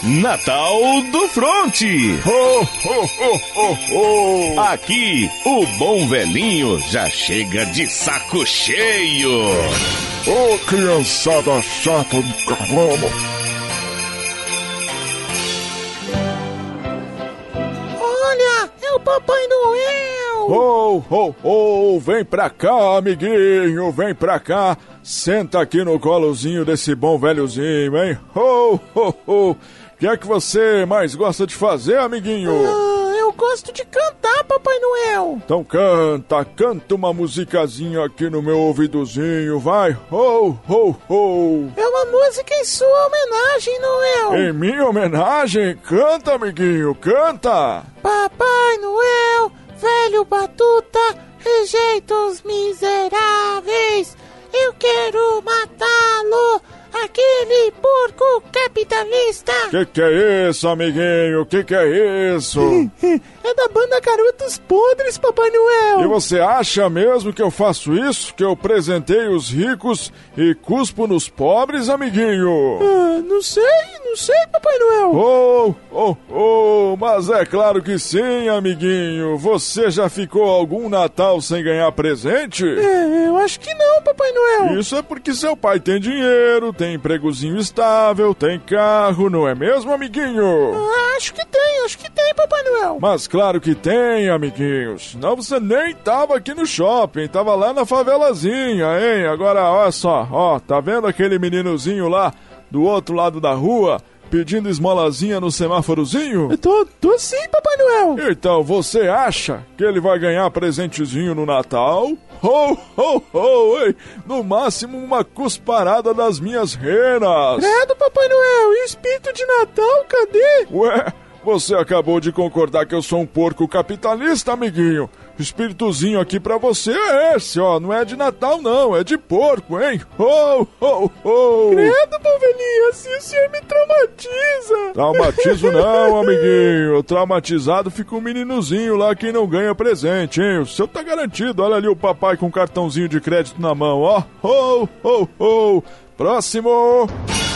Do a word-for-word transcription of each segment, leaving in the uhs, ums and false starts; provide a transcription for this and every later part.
Natal do Fronte. Ho, ho, ho, ho, ho. Aqui, o bom velhinho já chega de saco cheio. Ô, criançada chata do caramba. Olha, é o Papai Noel. Ho, ho, ho, vem pra cá, amiguinho, vem pra cá. Senta aqui no colozinho desse bom velhozinho, hein? Ho, ho, ho. O que é que você mais gosta de fazer, amiguinho? Ah, eu gosto de cantar, Papai Noel. Então canta, canta uma musicazinha aqui no meu ouvidozinho, vai. Ho, ho, ho. É uma música em sua homenagem, Noel. Em minha homenagem? Canta, amiguinho, canta. Papai Noel, velho batuta, rejeita os miseráveis. Eu quero matá-lo, aquele porco capitalista. Que que é isso, amiguinho? Que que é isso? É da banda Garotos Podres, Papai Noel. E você acha mesmo que eu faço isso? Que eu presentei os ricos e cuspo nos pobres, amiguinho? Ah, não sei, não sei, Papai Noel. Oh, oh, oh, mas é claro que sim, amiguinho. Você já ficou algum Natal sem ganhar presente? É, eu acho que não, Papai Noel. Isso é porque seu pai tem dinheiro, tem empregozinho estável, tem carro, não é mesmo, amiguinho? Ah, acho que tem, acho que tem, Papai Noel. Mas claro que tem, amiguinhos. Senão você nem tava aqui no shopping, tava lá na favelazinha, hein? Agora, olha só, ó, tá vendo aquele meninozinho lá do outro lado da rua pedindo esmolazinha no semáforozinho? Eu tô, tô sim, Papai Noel. Então, você acha que ele vai ganhar presentezinho no Natal? Ho, ho, ho, ei! No máximo uma cusparada das minhas renas. Credo, Papai Noel, e o espírito de Natal, cadê? Ué, você acabou de concordar que eu sou um porco capitalista, amiguinho. O espíritozinho aqui pra você é esse, ó. Não é de Natal, não. É de porco, hein? Ho, ho, ho. Credo, Pavelinho, assim o senhor me traumatiza. Traumatizo não, amiguinho. Traumatizado fica um meninozinho lá que não ganha presente, hein? O seu tá garantido. Olha ali o papai com um cartãozinho de crédito na mão, ó. Ho, ho, ho. Próximo.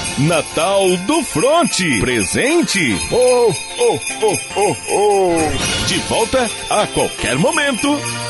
Natal do Fronte. Presente. Oh, oh, oh, oh, oh. De volta a qualquer momento.